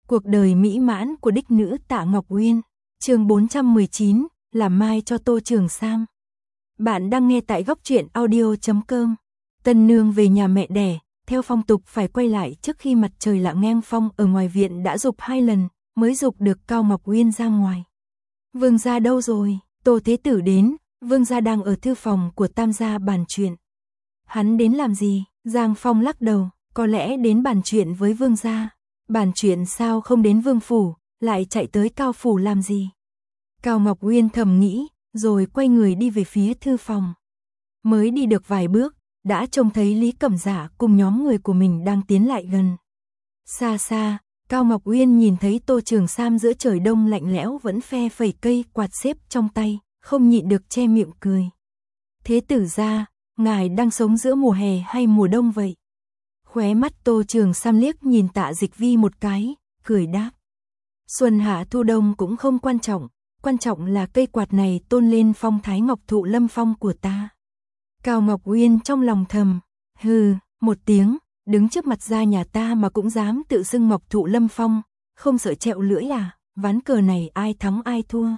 Cuộc đời mỹ mãn của đích nữ Tạ Ngọc Uyên. Chương 419, làm mai cho Tô Trường Sam. Bạn đang nghe tại góc truyện audio.com. Tân nương về nhà mẹ đẻ, theo phong tục phải quay lại trước khi mặt trời lặn. Ngang Phong ở ngoài viện đã giục 2 lần, mới giục được Cao Ngọc Uyên ra ngoài. Vương gia đâu rồi? Tô Thế Tử đến, Vương gia đang ở thư phòng của Tam gia bàn chuyện. Hắn đến làm gì? Giang Phong lắc đầu, có lẽ đến bàn chuyện với Vương gia. Bàn chuyện sao không đến Vương phủ, lại chạy tới Cao phủ làm gì? Cao Ngọc Uyên thầm nghĩ, rồi quay người đi về phía thư phòng. Mới đi được vài bước, đã trông thấy Lý Cẩm Dạ cùng nhóm người của mình đang tiến lại gần. Xa xa, Cao Ngọc Uyên nhìn thấy Tô Trường Sam giữa trời đông lạnh lẽo vẫn phe phẩy cây quạt xếp trong tay, không nhịn được che miệng cười. Thế tử gia, ngài đang sống giữa mùa hè hay mùa đông vậy? Khóe mắt Tô Trường Sam liếc nhìn Tạ Dịch Vi một cái, cười đáp. Xuân hạ thu đông cũng không quan trọng là cây quạt này tôn lên phong thái ngọc thụ lâm phong của ta. Cao Ngọc Uyên trong lòng thầm, hừ, một tiếng, đứng trước mặt gia nhà ta mà cũng dám tự xưng ngọc thụ lâm phong, không sợ trẹo lưỡi à, ván cờ này ai thắng ai thua.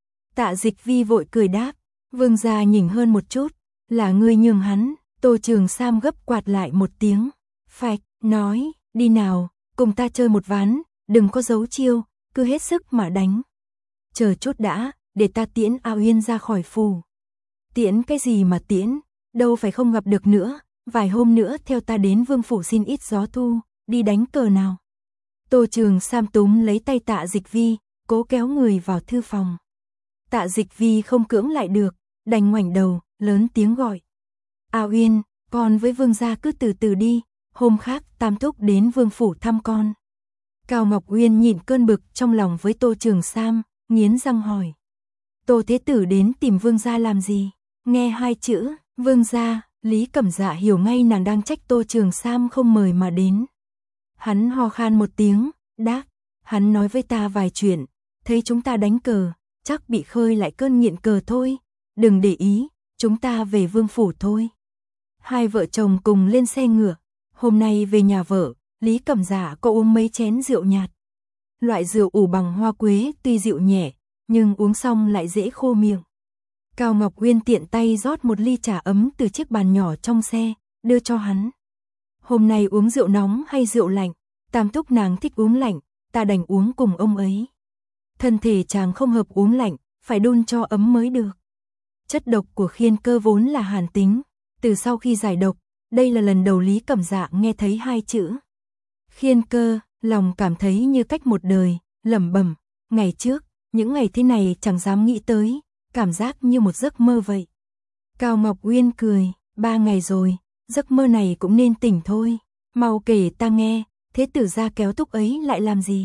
Tạ Dịch Vi vội cười đáp, Vương gia nhỉnh hơn một chút, là ngươi nhường hắn. Tô Trường Sam gấp quạt lại một tiếng, phạch, nói, đi nào, cùng ta chơi một ván, đừng có giấu chiêu, cứ hết sức mà đánh. Chờ chút đã, để ta tiễn A Uyên ra khỏi phủ. Tiễn cái gì mà tiễn, đâu phải không gặp được nữa, vài hôm nữa theo ta đến Vương phủ xin ít gió thu, đi đánh cờ nào. Tô Trường Sam túm lấy tay Tạ Dịch Vi, cố kéo người vào thư phòng. Tạ Dịch Vi không cưỡng lại được, đành ngoảnh đầu, lớn tiếng gọi. A Uyên, con với Vương gia cứ từ từ đi, hôm khác Tam thúc đến Vương phủ thăm con. Cao Ngọc Uyên nhịn cơn bực trong lòng với Tô Trường Sam, nghiến răng hỏi. Tô Thế Tử đến tìm Vương gia làm gì? Nghe hai chữ, Vương gia, Lý Cẩm Dạ hiểu ngay nàng đang trách Tô Trường Sam không mời mà đến. Hắn ho khan một tiếng, đáp, hắn nói với ta vài chuyện, thấy chúng ta đánh cờ, chắc bị khơi lại cơn nghiện cờ thôi, đừng để ý, chúng ta về Vương phủ thôi. Hai vợ chồng cùng lên xe ngựa, hôm nay về nhà vợ, Lý Cẩm Dạ có uống mấy chén rượu nhạt. Loại rượu ủ bằng hoa quế tuy dịu nhẹ, nhưng uống xong lại dễ khô miệng. Cao Ngọc Uyên tiện tay rót một ly trà ấm từ chiếc bàn nhỏ trong xe, đưa cho hắn. Hôm nay uống rượu nóng hay rượu lạnh, Tam thúc nàng thích uống lạnh, ta đành uống cùng ông ấy. Thân thể chàng không hợp uống lạnh, phải đun cho ấm mới được. Chất độc của khiên cơ vốn là hàn tính, từ sau khi giải độc, đây là lần đầu Lý Cẩm Dạ nghe thấy hai chữ. Khiên cơ, lòng cảm thấy như cách một đời, lẩm bẩm, ngày trước, những ngày thế này chẳng dám nghĩ tới, cảm giác như một giấc mơ vậy. Cao Ngọc Uyên cười, 3 ngày rồi, giấc mơ này cũng nên tỉnh thôi, mau kể ta nghe, Thế tử gia kéo thúc ấy lại làm gì?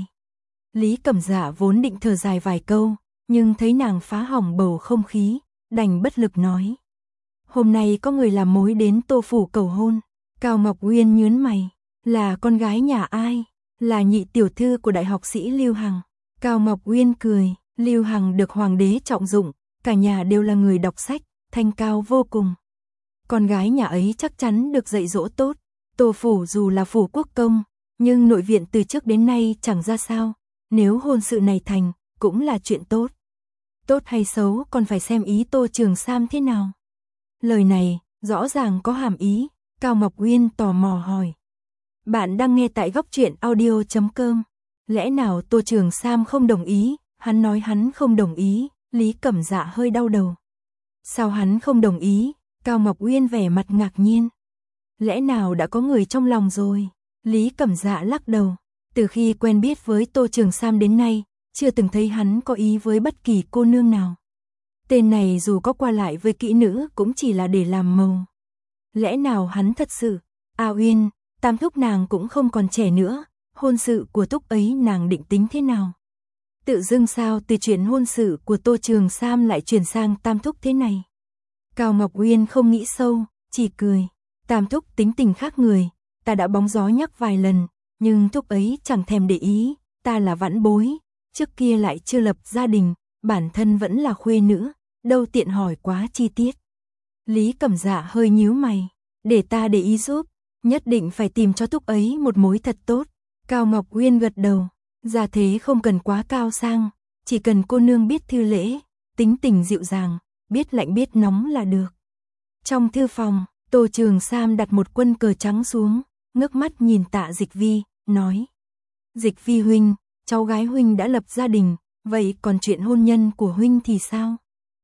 Lý Cẩm Dạ vốn định thở dài vài câu, nhưng thấy nàng phá hỏng bầu không khí, đành bất lực nói. Hôm nay có người làm mối đến Tô phủ cầu hôn. Cao Ngọc Uyên nhướng mày, là con gái nhà ai? Là nhị tiểu thư của đại học sĩ Lưu Hằng. Cao Ngọc Uyên cười, Lưu Hằng được hoàng đế trọng dụng, cả nhà đều là người đọc sách, thanh cao vô cùng. Con gái nhà ấy chắc chắn được dạy dỗ tốt. Tô phủ dù là phủ quốc công, nhưng nội viện từ trước đến nay chẳng ra sao, nếu hôn sự này thành, cũng là chuyện tốt. Tốt hay xấu còn phải xem ý Tô Trường Sam thế nào. Lời này, rõ ràng có hàm ý, Cao Ngọc Uyên tò mò hỏi. Bạn đang nghe tại góc truyện audio.com. Lẽ nào Tô Trường Sam không đồng ý? Hắn nói hắn không đồng ý, Lý Cẩm Dạ hơi đau đầu. Sao hắn không đồng ý? Cao Ngọc Uyên vẻ mặt ngạc nhiên. Lẽ nào đã có người trong lòng rồi? Lý Cẩm Dạ lắc đầu. Từ khi quen biết với Tô Trường Sam đến nay, chưa từng thấy hắn có ý với bất kỳ cô nương nào. Tên này dù có qua lại với kỹ nữ cũng chỉ là để làm màu. Lẽ nào hắn thật sự? A Uyên, Tam thúc nàng cũng không còn trẻ nữa, hôn sự của thúc ấy nàng định tính thế nào? Tự dưng sao từ chuyện hôn sự của Tô Trường Sam lại chuyển sang Tam thúc thế này? Cao Ngọc Uyên không nghĩ sâu, chỉ cười. Tam thúc tính tình khác người, ta đã bóng gió nhắc vài lần, nhưng thúc ấy chẳng thèm để ý, ta là vãn bối, trước kia lại chưa lập gia đình, bản thân vẫn là khuê nữ, đâu tiện hỏi quá chi tiết. Lý Cẩm Dạ hơi nhíu mày, để ta để ý giúp, nhất định phải tìm cho thúc ấy một mối thật tốt. Cao Ngọc Uyên gật đầu, Gia thế không cần quá cao sang, chỉ cần cô nương biết thư lễ, tính tình dịu dàng, biết lạnh biết nóng là được. Trong thư phòng, Tô Trường Sam đặt một quân cờ trắng xuống, ngước mắt nhìn Tạ Dịch Vi, nói. Dịch Vi huynh, cháu gái huynh đã lập gia đình, vậy còn chuyện hôn nhân của huynh thì sao?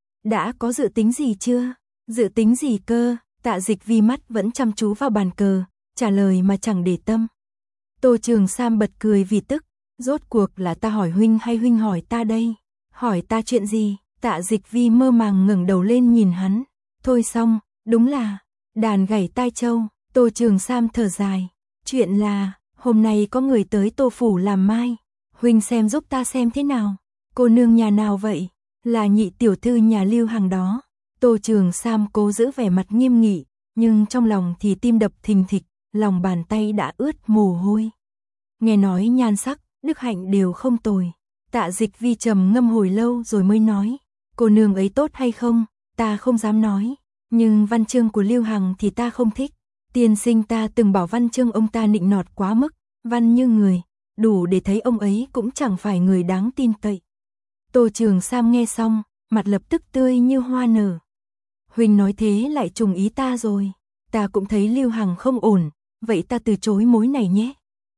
Đã có dự tính gì chưa? Dự tính gì cơ? Tạ Dịch Vi mắt vẫn chăm chú vào bàn cờ, trả lời mà chẳng để tâm. Tô Trường Sam bật cười vì tức, rốt cuộc là ta hỏi huynh hay huynh hỏi ta đây? Hỏi ta chuyện gì? Tạ Dịch Vi mơ màng ngẩng đầu lên nhìn hắn. Thôi xong, đúng là đàn gảy tai châu. Tô Trường Sam thở dài. Chuyện là, hôm nay có người tới Tô phủ làm mai. Huynh xem giúp ta xem thế nào. Cô nương nhà nào vậy? Là nhị tiểu thư nhà Lưu Hằng đó. Tô Trường Sam cố giữ vẻ mặt nghiêm nghị, nhưng trong lòng thì tim đập thình thịch, lòng bàn tay đã ướt mồ hôi. Nghe nói nhan sắc, đức hạnh đều không tồi. Tạ Dịch Vi trầm ngâm hồi lâu rồi mới nói. Cô nương ấy tốt hay không, ta không dám nói. Nhưng văn chương của Lưu Hằng thì ta không thích. Tiên sinh ta từng bảo văn chương ông ta nịnh nọt quá mức, văn như người, đủ để thấy ông ấy cũng chẳng phải người đáng tin cậy. Tô Trường Sam nghe xong, mặt lập tức tươi như hoa nở. Huynh nói thế lại trùng ý ta rồi. Ta cũng thấy Lưu Hằng không ổn, vậy ta từ chối mối này nhé.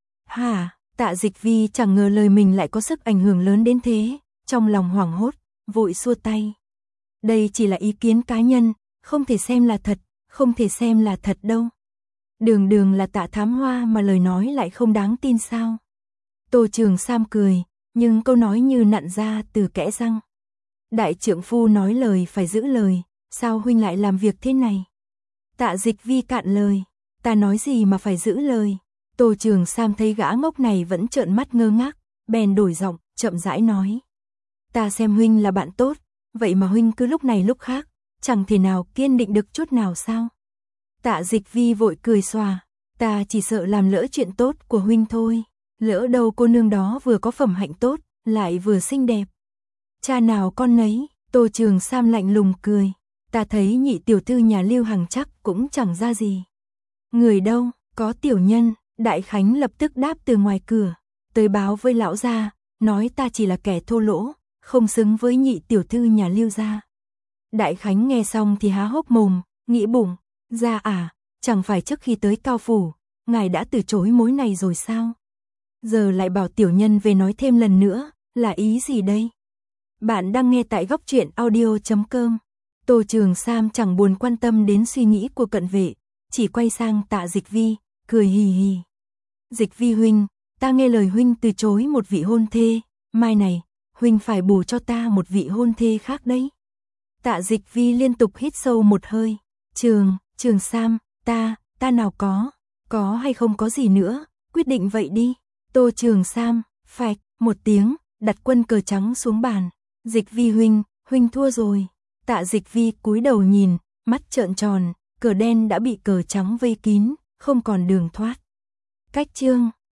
Hả? Tạ Dịch Vi chẳng ngờ lời mình lại có sức ảnh hưởng lớn đến thế, trong lòng hoảng hốt, vội xua tay. Đây chỉ là ý kiến cá nhân, không thể xem là thật, không thể xem là thật đâu. Đường đường là Tạ Thám Hoa mà lời nói lại không đáng tin sao? Tô Trường Sam cười, nhưng câu nói như nặn ra từ kẽ răng. Đại trượng phu nói lời phải giữ lời, sao huynh lại làm việc thế này? Tạ Dịch Vi cạn lời, ta nói gì mà phải giữ lời? Tô Trường Sam thấy gã ngốc này vẫn trợn mắt ngơ ngác, bèn đổi giọng, chậm rãi nói. Ta xem huynh là bạn tốt, vậy mà huynh cứ lúc này lúc khác, chẳng thể nào kiên định được chút nào sao? Tạ Dịch Vi vội cười xòa, ta chỉ sợ làm lỡ chuyện tốt của huynh thôi, lỡ đâu cô nương đó vừa có phẩm hạnh tốt, lại vừa xinh đẹp. Cha nào con nấy, Tô Trường Sam lạnh lùng cười, ta thấy nhị tiểu thư nhà Lưu Hằng chắc cũng chẳng ra gì. Người đâu, có tiểu nhân. Đại Khánh lập tức đáp từ ngoài cửa, tới báo với lão gia, nói ta chỉ là kẻ thô lỗ, không xứng với nhị tiểu thư nhà Lưu gia. Đại Khánh nghe xong thì há hốc mồm, nghĩ bụng, gia à, chẳng phải trước khi tới Cao phủ, ngài đã từ chối mối này rồi sao? Giờ lại bảo tiểu nhân về nói thêm lần nữa, là ý gì đây? Bạn đang nghe tại góc truyện audio.com. Tô Trường Sam chẳng buồn quan tâm đến suy nghĩ của cận vệ, chỉ quay sang Tạ Dịch Vi, cười hì hì. Dịch Vi huynh, ta nghe lời huynh từ chối một vị hôn thê, mai này, huynh phải bù cho ta một vị hôn thê khác đấy. Tạ Dịch Vi liên tục hít sâu một hơi. Trường Sam, ta nào có hay không có gì nữa, quyết định vậy đi. Tô Trường Sam, phạch, một tiếng, đặt quân cờ trắng xuống bàn. Dịch Vi huynh thua rồi. Tạ Dịch Vi cúi đầu nhìn, mắt trợn tròn, cờ đen đã bị cờ trắng vây kín, không còn đường thoát. Cách chương